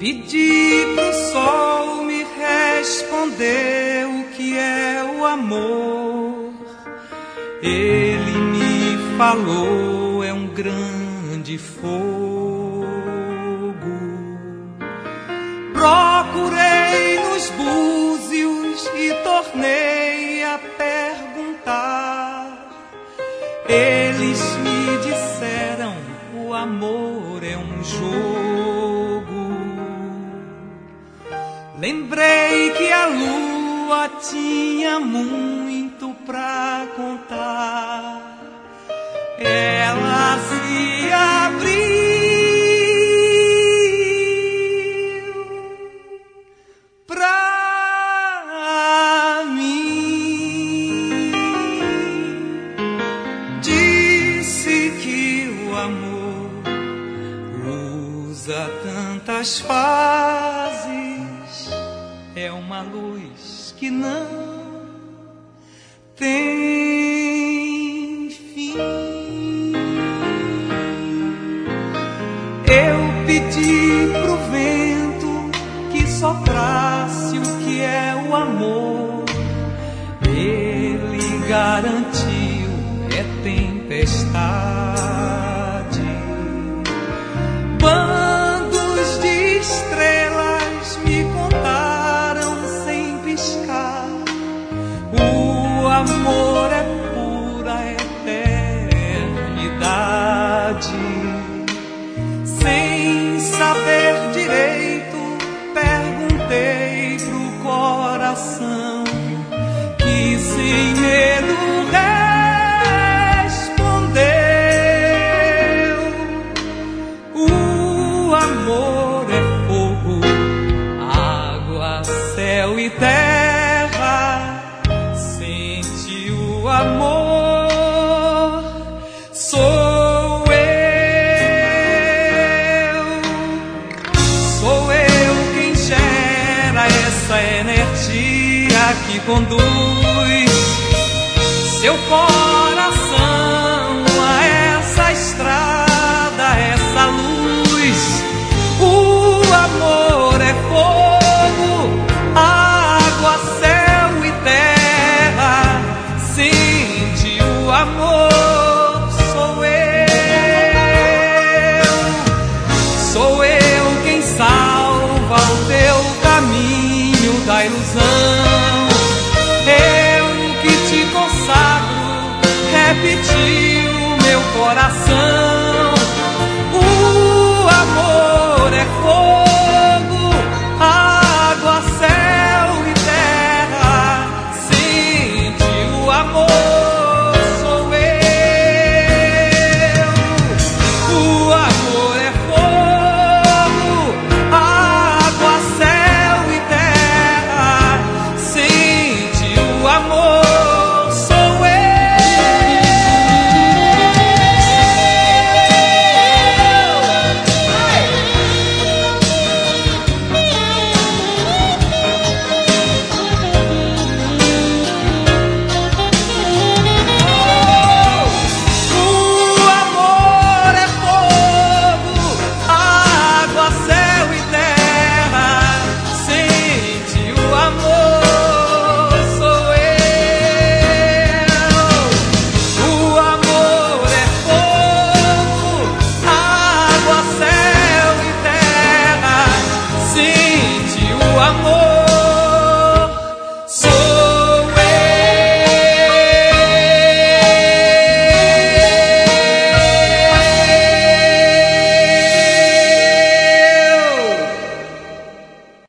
Pedi pro sol me responder o que é o amor. Ele me falou, é um grande fogo. Procurei nos búzios e tornei a perguntar. Eles me disseram, o amor é um jogo. Lembrei que a lua tinha muito pra contar. Ela se abriu pra mim. Disse que o amor usa tantas fases. É uma luz que não tem fim. Eu pedi pro vento que soprasse o que é o amor. Ele garantiu, é tempestade. Bandos de estrelas me contaram sem piscar. O amor é pura eternidade. Sem saber direito, perguntei pro coração, que sem medo respondeu: o amor é fogo, água, céu e terra. Sente o amor, sou eu quem gera essa energia que conduz seu coração